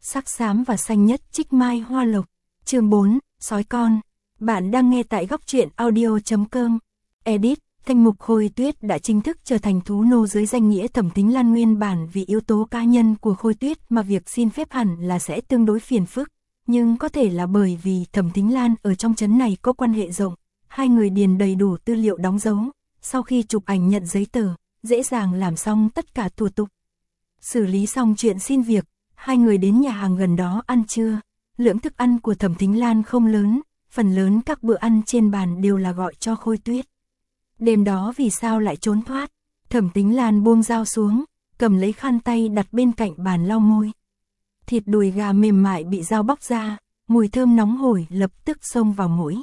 sắc xám và xanh nhất trích mai hoa lộc. Chương 4, sói con. Bạn đang nghe tại góc truyện audio.com. Edit, Thanh mục Khôi Tuyết đã chính thức trở thành thú nô dưới danh nghĩa Thẩm Thính Lan. Nguyên bản vì yếu tố cá nhân của Khôi Tuyết mà việc xin phép hẳn là sẽ tương đối phiền phức, nhưng có thể là bởi vì Thẩm Thính Lan ở trong trấn này có quan hệ rộng, hai người điền đầy đủ tư liệu đóng dấu, sau khi chụp ảnh nhận giấy tờ, dễ dàng làm xong tất cả thủ tục. Xử lý xong chuyện xin việc, hai người đến nhà hàng gần đó ăn trưa. Lượng thức ăn của Thẩm Thính Lan không lớn, phần lớn các bữa ăn trên bàn đều là gọi cho Khôi Tuyết. Đêm đó vì sao lại trốn thoát? Thẩm Thính Lan buông dao xuống, cầm lấy khăn tay đặt bên cạnh bàn lau môi. Thịt đùi gà mềm mại bị dao bóc ra, mùi thơm nóng hổi lập tức xông vào mũi.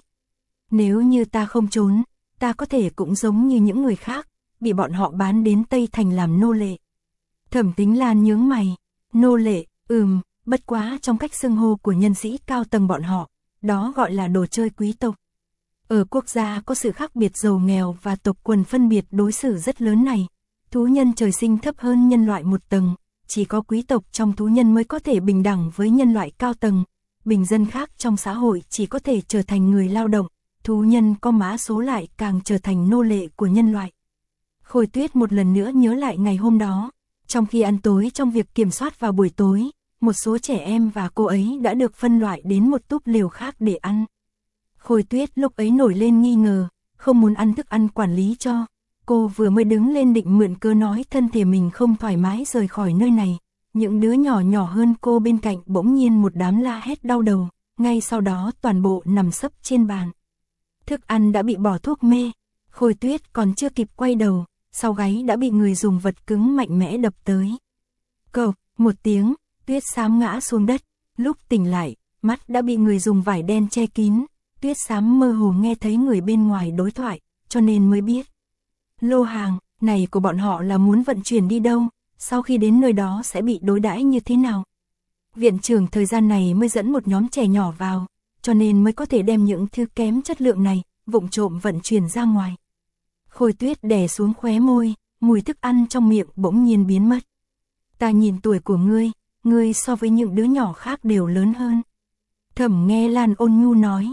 Nếu như ta không trốn, ta có thể cũng giống như những người khác, bị bọn họ bán đến Tây Thành làm nô lệ. Thẩm Thính Lan nhướng mày, nô lệ, bất quá trong cách xưng hô của nhân sĩ cao tầng bọn họ, đó gọi là đồ chơi quý tộc. Ở quốc gia có sự khác biệt giàu nghèo và tộc quần phân biệt đối xử rất lớn này, thú nhân trời sinh thấp hơn nhân loại một tầng, chỉ có quý tộc trong thú nhân mới có thể bình đẳng với nhân loại cao tầng, bình dân khác trong xã hội chỉ có thể trở thành người lao động, thú nhân có mã số lại càng trở thành nô lệ của nhân loại. Khôi Tuyết một lần nữa nhớ lại ngày hôm đó, trong khi ăn tối trong việc kiểm soát vào buổi tối, một số trẻ em và cô ấy đã được phân loại đến một túp lều khác để ăn. Khôi Tuyết lúc ấy nổi lên nghi ngờ, không muốn ăn thức ăn quản lý cho. Cô vừa mới đứng lên định mượn cớ nói thân thể mình không thoải mái rời khỏi nơi này. Những đứa nhỏ nhỏ hơn cô bên cạnh bỗng nhiên một đám la hét đau đầu, ngay sau đó toàn bộ nằm sấp trên bàn. Thức ăn đã bị bỏ thuốc mê, Khôi Tuyết còn chưa kịp quay đầu, sau gáy đã bị người dùng vật cứng mạnh mẽ đập tới. Cộc, một tiếng, Tuyết xám ngã xuống đất, lúc tỉnh lại, mắt đã bị người dùng vải đen che kín. Tuyết xám mơ hồ nghe thấy người bên ngoài đối thoại, cho nên mới biết. Lô hàng này của bọn họ là muốn vận chuyển đi đâu, sau khi đến nơi đó sẽ bị đối đãi như thế nào. Viện trưởng thời gian này mới dẫn một nhóm trẻ nhỏ vào, cho nên mới có thể đem những thứ kém chất lượng này, vụng trộm vận chuyển ra ngoài. Khôi Tuyết đè xuống khóe môi, mùi thức ăn trong miệng bỗng nhiên biến mất. Ta nhìn tuổi của ngươi so với những đứa nhỏ khác đều lớn hơn. Thẩm Nghe Lan ôn nhu nói.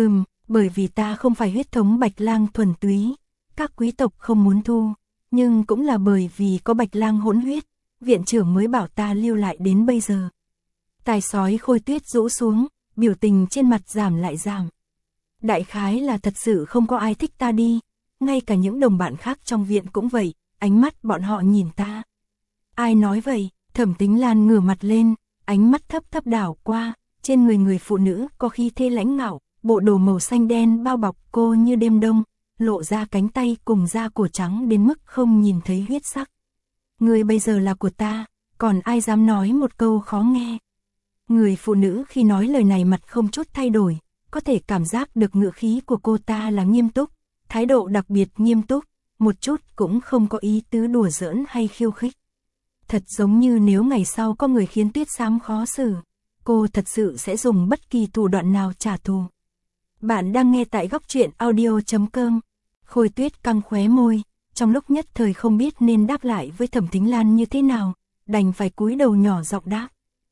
Bởi vì ta không phải huyết thống Bạch Lang thuần túy, các quý tộc không muốn thu, nhưng cũng là bởi vì có Bạch Lang hỗn huyết, viện trưởng mới bảo ta lưu lại đến bây giờ. Tài sói Khôi Tuyết rũ xuống, biểu tình trên mặt giảm lại giảm. Đại khái là thật sự không có ai thích ta đi, ngay cả những đồng bạn khác trong viện cũng vậy, ánh mắt bọn họ nhìn ta. Ai nói vậy? Thẩm Thính Lan ngửa mặt lên, ánh mắt thấp thấp đảo qua, trên người phụ nữ có khí thế lãnh ngạo. Bộ đồ màu xanh đen bao bọc cô như đêm đông, lộ ra cánh tay cùng da cổ trắng đến mức không nhìn thấy huyết sắc. Người bây giờ là của ta, còn ai dám nói một câu khó nghe. Người phụ nữ khi nói lời này mặt không chút thay đổi, có thể cảm giác được ngữ khí của cô ta là nghiêm túc, thái độ đặc biệt nghiêm túc, một chút cũng không có ý tứ đùa giỡn hay khiêu khích. Thật giống như nếu ngày sau có người khiến Tuyết xám khó xử, cô thật sự sẽ dùng bất kỳ thủ đoạn nào trả thù. Bạn đang nghe tại góc truyện audio.com. Khôi Tuyết căng khóe môi, trong lúc nhất thời không biết nên đáp lại với Thẩm Thính Lan như thế nào, đành phải cúi đầu nhỏ giọng đáp.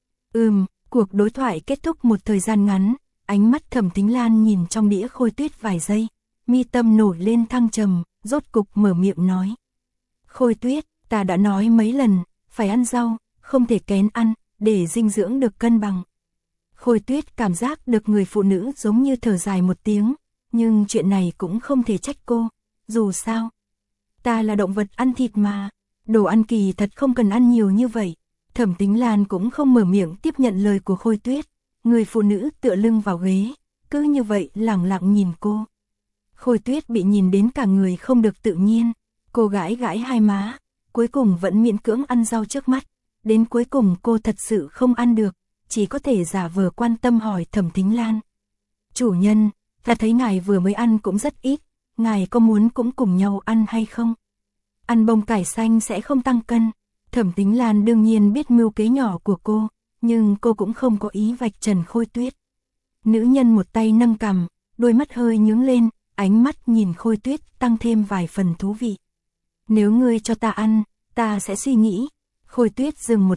Cuộc đối thoại kết thúc một thời gian ngắn, ánh mắt Thẩm Thính Lan nhìn trong đĩa Khôi Tuyết vài giây, mi tâm nổi lên thăng trầm, rốt cục mở miệng nói. Khôi Tuyết, ta đã nói mấy lần, phải ăn rau, không thể kén ăn, để dinh dưỡng được cân bằng. Khôi Tuyết cảm giác được người phụ nữ giống như thở dài một tiếng, nhưng chuyện này cũng không thể trách cô, dù sao. Ta là động vật ăn thịt mà, đồ ăn kỳ thật không cần ăn nhiều như vậy. Thẩm Thính Lan cũng không mở miệng tiếp nhận lời của Khôi Tuyết, người phụ nữ tựa lưng vào ghế, cứ như vậy lẳng lặng nhìn cô. Khôi Tuyết bị nhìn đến cả người không được tự nhiên, cô gãi gãi hai má, cuối cùng vẫn miễn cưỡng ăn rau trước mắt, đến cuối cùng cô thật sự không ăn được. Chỉ có thể giả vờ quan tâm hỏi Thẩm Thính Lan. Chủ nhân, ta thấy ngài vừa mới ăn cũng rất ít, ngài có muốn cũng cùng nhau ăn hay không? Ăn bông cải xanh sẽ không tăng cân. Thẩm Thính Lan đương nhiên biết mưu kế nhỏ của cô, nhưng cô cũng không có ý vạch trần Khôi Tuyết. Nữ nhân một tay nâng cằm, đôi mắt hơi nhướng lên, ánh mắt nhìn Khôi Tuyết tăng thêm vài phần thú vị. Nếu ngươi cho ta ăn, ta sẽ suy nghĩ. Khôi Tuyết dừng một chút,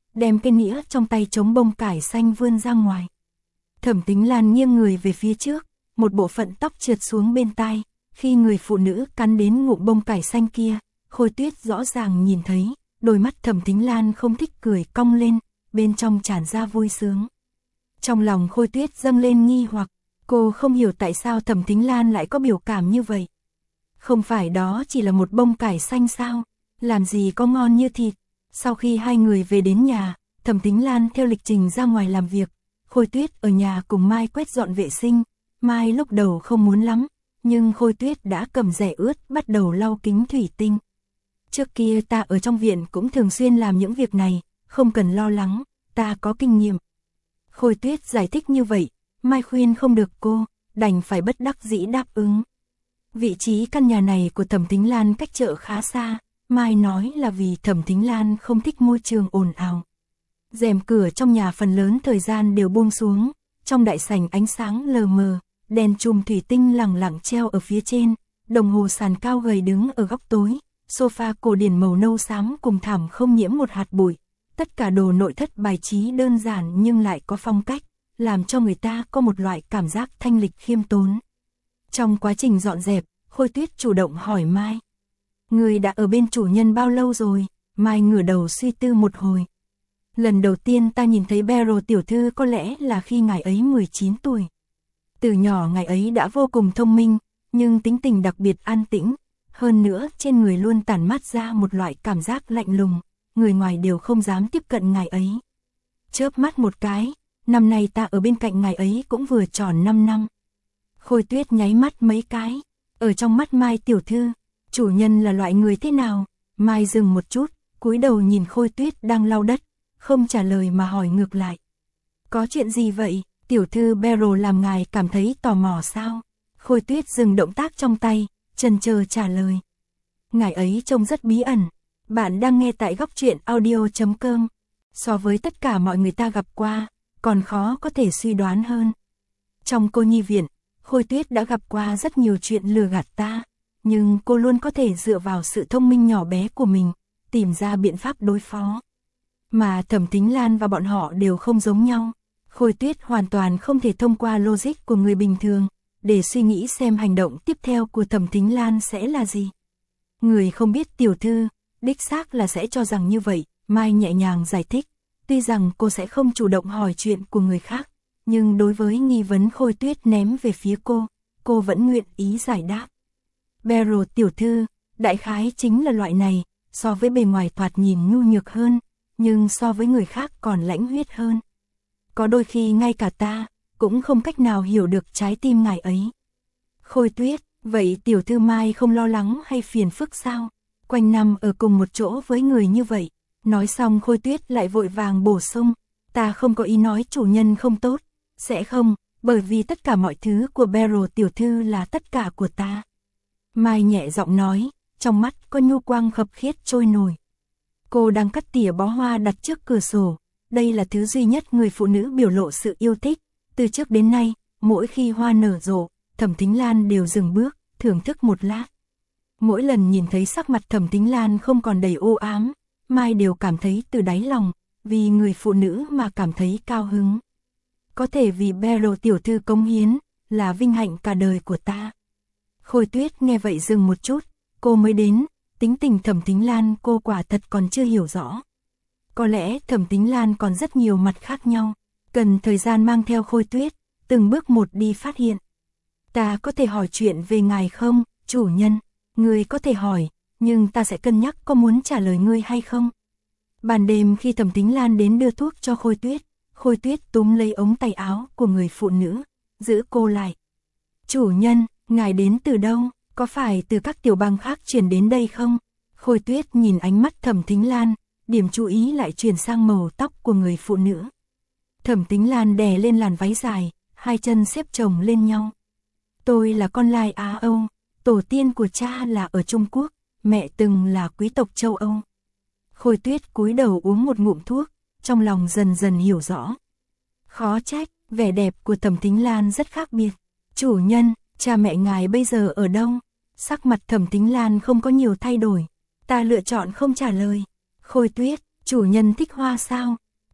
đem cây nĩa trong tay chống bông cải xanh vươn ra ngoài. Thẩm Tính Lan nghiêng người về phía trước, một bộ phận tóc trượt xuống bên tai, khi người phụ nữ cắn đến ngụm bông cải xanh kia, Khôi Tuyết rõ ràng nhìn thấy, đôi mắt Thẩm Tính Lan không thích cười cong lên, bên trong tràn ra vui sướng. Trong lòng Khôi Tuyết dâng lên nghi hoặc, cô không hiểu tại sao Thẩm Tính Lan lại có biểu cảm như vậy. Không phải đó chỉ là một bông cải xanh sao, làm gì có ngon như thịt. Sau khi hai người về đến nhà, Thẩm Tính Lan theo lịch trình ra ngoài làm việc, Khôi Tuyết ở nhà cùng Mai quét dọn vệ sinh. Mai lúc đầu không muốn lắm, nhưng Khôi Tuyết đã cầm rẻ ướt bắt đầu lau kính thủy tinh. Trước kia ta ở trong viện cũng thường xuyên làm những việc này, không cần lo lắng, ta có kinh nghiệm. Khôi Tuyết giải thích như vậy, Mai khuyên không được cô, đành phải bất đắc dĩ đáp ứng. Vị trí căn nhà này của Thẩm Tính Lan cách chợ khá xa, Mai nói là vì Thẩm Tính Lan không thích môi trường ồn ào. Rèm cửa trong nhà phần lớn thời gian đều buông xuống, trong đại sảnh ánh sáng lờ mờ, đèn chùm thủy tinh lẳng lặng treo ở phía trên, đồng hồ sàn cao gầy đứng ở góc tối, sofa cổ điển màu nâu xám cùng thảm không nhiễm một hạt bụi. Tất cả đồ nội thất bài trí đơn giản nhưng lại có phong cách, làm cho người ta có một loại cảm giác thanh lịch khiêm tốn. Trong quá trình dọn dẹp, Khôi Tuyết chủ động hỏi Mai. Người đã ở bên chủ nhân bao lâu rồi? Mai ngửa đầu suy tư một hồi. Lần đầu tiên ta nhìn thấy Beryl tiểu thư có lẽ là khi ngài ấy 19 tuổi. Từ nhỏ ngài ấy đã vô cùng thông minh, nhưng tính tình đặc biệt an tĩnh. Hơn nữa trên người luôn tản mát ra một loại cảm giác lạnh lùng, người ngoài đều không dám tiếp cận ngài ấy. Chớp mắt một cái, năm nay ta ở bên cạnh ngài ấy cũng vừa tròn 5 năm. Khôi Tuyết nháy mắt mấy cái, ở trong mắt Mai tiểu thư, chủ nhân là loại người thế nào? Mai dừng một chút, cúi đầu nhìn Khôi Tuyết đang lau đất, không trả lời mà hỏi ngược lại. Có chuyện gì vậy, tiểu thư Beryl làm ngài cảm thấy tò mò sao? Khôi Tuyết dừng động tác trong tay, chần chờ trả lời. Ngài ấy trông rất bí ẩn. Bạn đang nghe tại góc truyện audio.com. So với tất cả mọi người ta gặp qua, còn khó có thể suy đoán hơn. Trong cô nhi viện, Khôi Tuyết đã gặp qua rất nhiều chuyện lừa gạt ta, nhưng cô luôn có thể dựa vào sự thông minh nhỏ bé của mình, tìm ra biện pháp đối phó. Mà Thẩm Tính Lan và bọn họ đều không giống nhau. Khôi Tuyết hoàn toàn không thể thông qua logic của người bình thường, để suy nghĩ xem hành động tiếp theo của Thẩm Tính Lan sẽ là gì. Người không biết tiểu thư, đích xác là sẽ cho rằng như vậy, Mai nhẹ nhàng giải thích. Tuy rằng cô sẽ không chủ động hỏi chuyện của người khác, nhưng đối với nghi vấn Khôi Tuyết ném về phía cô vẫn nguyện ý giải đáp. Beryl tiểu thư, đại khái chính là loại này, so với bề ngoài thoạt nhìn nhu nhược hơn, nhưng so với người khác còn lãnh huyết hơn. Có đôi khi ngay cả ta, cũng không cách nào hiểu được trái tim ngài ấy. Khôi Tuyết, vậy tiểu thư Mai không lo lắng hay phiền phức sao? Quanh năm ở cùng một chỗ với người như vậy. Nói xong Khôi Tuyết lại vội vàng bổ sung. Ta không có ý nói chủ nhân không tốt. Sẽ không, bởi vì tất cả mọi thứ của Beryl tiểu thư là tất cả của ta. Mai nhẹ giọng nói, trong mắt có nhu quang khập khiết trôi nổi. Cô đang cắt tỉa bó hoa đặt trước cửa sổ. Đây là thứ duy nhất người phụ nữ biểu lộ sự yêu thích. Từ trước đến nay, mỗi khi hoa nở rộ, Thẩm Tính Lan đều dừng bước, thưởng thức một lát. Mỗi lần nhìn thấy sắc mặt Thẩm Tính Lan không còn đầy u ám, Mai đều cảm thấy từ đáy lòng, vì người phụ nữ mà cảm thấy cao hứng. Có thể vì Beryl tiểu thư cống hiến, là vinh hạnh cả đời của ta. Khôi Tuyết nghe vậy dừng một chút, cô mới đến, tính tình Thẩm Tính Lan cô quả thật còn chưa hiểu rõ. Có lẽ Thẩm Tính Lan còn rất nhiều mặt khác nhau, cần thời gian mang theo Khôi Tuyết, từng bước một đi phát hiện. Ta có thể hỏi chuyện về ngài không, chủ nhân? Ngươi có thể hỏi, nhưng ta sẽ cân nhắc có muốn trả lời ngươi hay không. Ban đêm khi Thẩm Tính Lan đến đưa thuốc cho Khôi Tuyết túm lấy ống tay áo của người phụ nữ, giữ cô lại. Chủ nhân, ngài đến từ đâu, có phải từ các tiểu bang khác chuyển đến đây không? Khôi Tuyết nhìn ánh mắt Thẩm Tính Lan, điểm chú ý lại chuyển sang màu tóc của người phụ nữ. Thẩm Tính Lan đè lên làn váy dài, hai chân xếp chồng lên nhau. Tôi là con lai Á Âu, tổ tiên của cha là ở Trung Quốc, mẹ từng là quý tộc châu Âu. Khôi Tuyết cúi đầu uống một ngụm thuốc, trong lòng dần dần hiểu rõ. Khó trách, vẻ đẹp của Thẩm Tính Lan rất khác biệt. Chủ nhân, cha mẹ ngài bây giờ ở đâu? Sắc mặt Thẩm Tính Lan không có nhiều thay đổi. Ta lựa chọn không trả lời. Khôi Tuyết, chủ nhân thích hoa sao?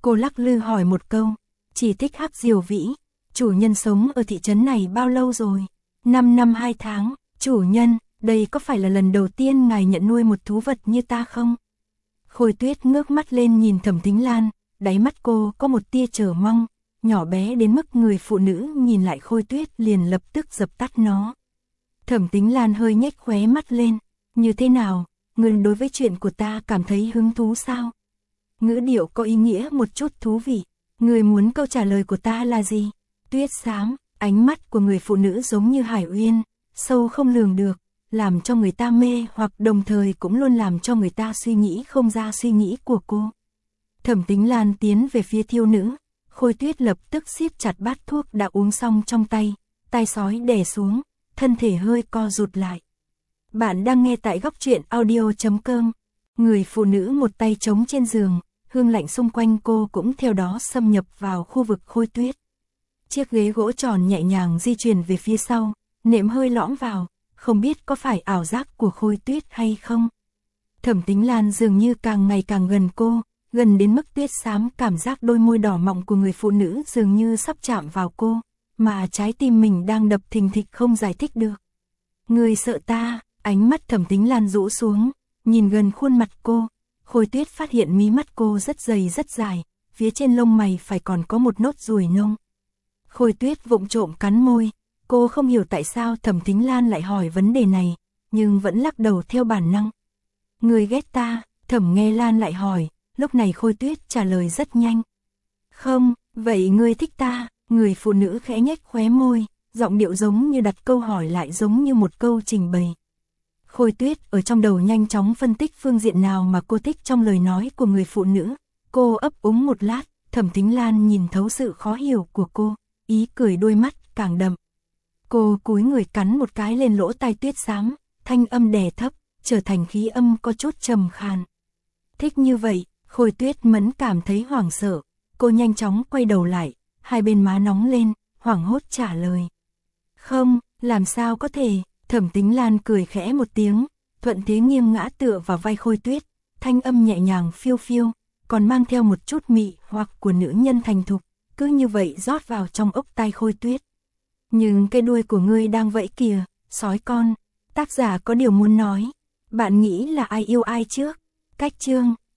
Cô lắc lư hỏi một câu, chỉ thích Hắc Diều Vĩ. Chủ nhân sống ở thị trấn này bao lâu rồi? 5 năm 2 tháng. Chủ nhân, đây có phải là lần đầu tiên ngài nhận nuôi một thú vật như ta không? Khôi Tuyết ngước mắt lên nhìn Thẩm Thính Lan, đáy mắt cô có một tia chờ mong, nhỏ bé đến mức người phụ nữ nhìn lại Khôi Tuyết liền lập tức dập tắt nó. Thẩm Thính Lan hơi nhếch khóe mắt lên, như thế nào, ngươi đối với chuyện của ta cảm thấy hứng thú sao? Ngữ điệu có ý nghĩa một chút thú vị, ngươi muốn câu trả lời của ta là gì? Tuyết Xám, ánh mắt của người phụ nữ giống như hải uyên, sâu không lường được, làm cho người ta mê hoặc đồng thời cũng luôn làm cho người ta suy nghĩ không ra suy nghĩ của cô. Thẩm Thính Lan tiến về phía thiếu nữ, Khôi Tuyết lập tức siết chặt bát thuốc đã uống xong trong tay, tai sói đè xuống, thân thể hơi co rụt lại. Bạn đang nghe tại góc truyện audio.com. Người phụ nữ một tay chống trên giường, hương lạnh xung quanh cô cũng theo đó xâm nhập vào khu vực Khôi Tuyết. Chiếc ghế gỗ tròn nhẹ nhàng di chuyển về phía sau, nệm hơi lõm vào, không biết có phải ảo giác của Khôi Tuyết hay không. Thẩm Thính Lan dường như càng ngày càng gần cô, gần đến mức Tuyết Xám cảm giác đôi môi đỏ mọng của người phụ nữ dường như sắp chạm vào cô, mà trái tim mình đang đập thình thịch không giải thích được. Người sợ ta, ánh mắt Thẩm Thính Lan rũ xuống, nhìn gần khuôn mặt cô, Khôi Tuyết phát hiện mí mắt cô rất dày rất dài, phía trên lông mày phải còn có một nốt ruồi nông. Khôi Tuyết vụng trộm cắn môi, cô không hiểu tại sao Thẩm Thính Lan lại hỏi vấn đề này, nhưng vẫn lắc đầu theo bản năng. Người ghét ta, Thẩm Nghe Lan lại hỏi, lúc này Khôi Tuyết trả lời rất nhanh. Không, vậy ngươi thích ta, người phụ nữ khẽ nhếch khóe môi, giọng điệu giống như đặt câu hỏi lại giống như một câu trình bày. Khôi Tuyết ở trong đầu nhanh chóng phân tích phương diện nào mà cô thích trong lời nói của người phụ nữ, cô ấp úng một lát, Thẩm Thính Lan nhìn thấu sự khó hiểu của cô, ý cười đôi mắt càng đậm. Cô cúi người cắn một cái lên lỗ tai Tuyết Xám, thanh âm đè thấp, trở thành khí âm có chút trầm khàn. Thích như vậy, Khôi Tuyết mẫn cảm thấy hoảng sợ, cô nhanh chóng quay đầu lại, hai bên má nóng lên, hoảng hốt trả lời. Không, làm sao có thể, Thẩm Thính Lan cười khẽ một tiếng, thuận thế nghiêng ngã tựa vào vai Khôi Tuyết, thanh âm nhẹ nhàng phiêu phiêu, còn mang theo một chút mị hoặc của nữ nhân thành thục, cứ như vậy rót vào trong ốc tai Khôi Tuyết. Nhưng cái đuôi của ngươi đang vẫy kìa, sói con. Tác giả có điều muốn nói. Bạn nghĩ là ai yêu ai trước? Cách chương